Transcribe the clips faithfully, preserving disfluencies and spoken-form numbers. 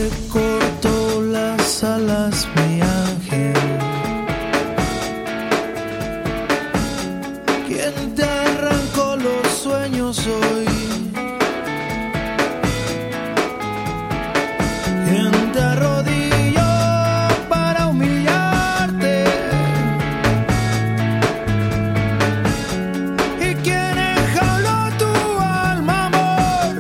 te cortó las alas, mi ángel? ¿Quién te arrancó los sueños hoy? ¿Quién te arrodilló para humillarte? ¿Y quién enjauló tu alma, amor?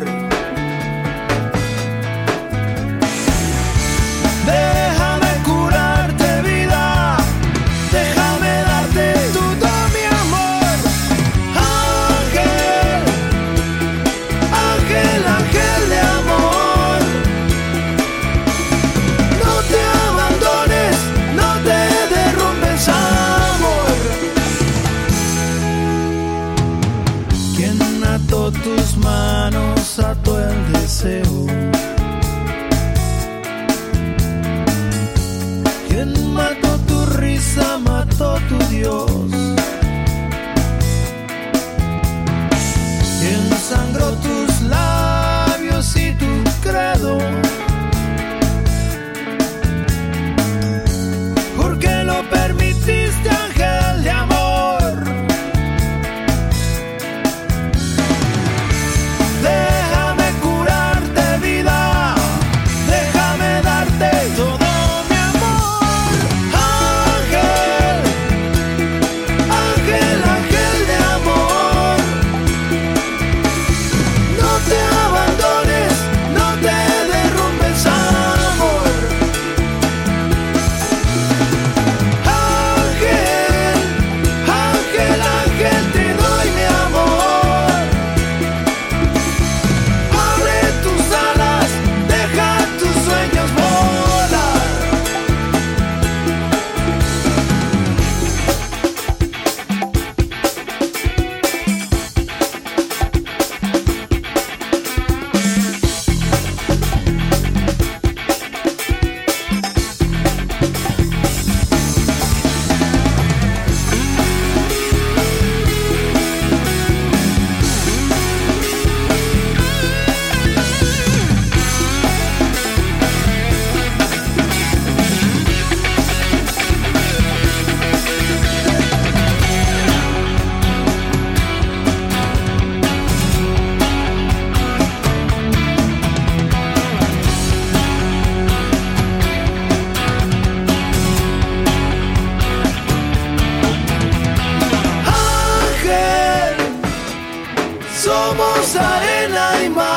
Déjame curarte, vida, déjame darte todo mi amor. Ángel, ángel, ángel de amor. No te abandones, no te derrumbes, amor. ¿Quién ató tus manos, ató el deseo? ¿Quién mató tu risa, mató tu Dios? ¿Quién sangró tus labios y tu credo? ¿Por qué lo permitiste, ángel de amor? Déjame curarte, vida, déjame darte todo mi amor. Ángel, ángel, ángel de amor. No te abandones, no te derrumbes, amor. Ángel, ángel, ángel, te doy mi amor. Abre tus alas, deja tus sueños volar. Ángel, somos arena y mar.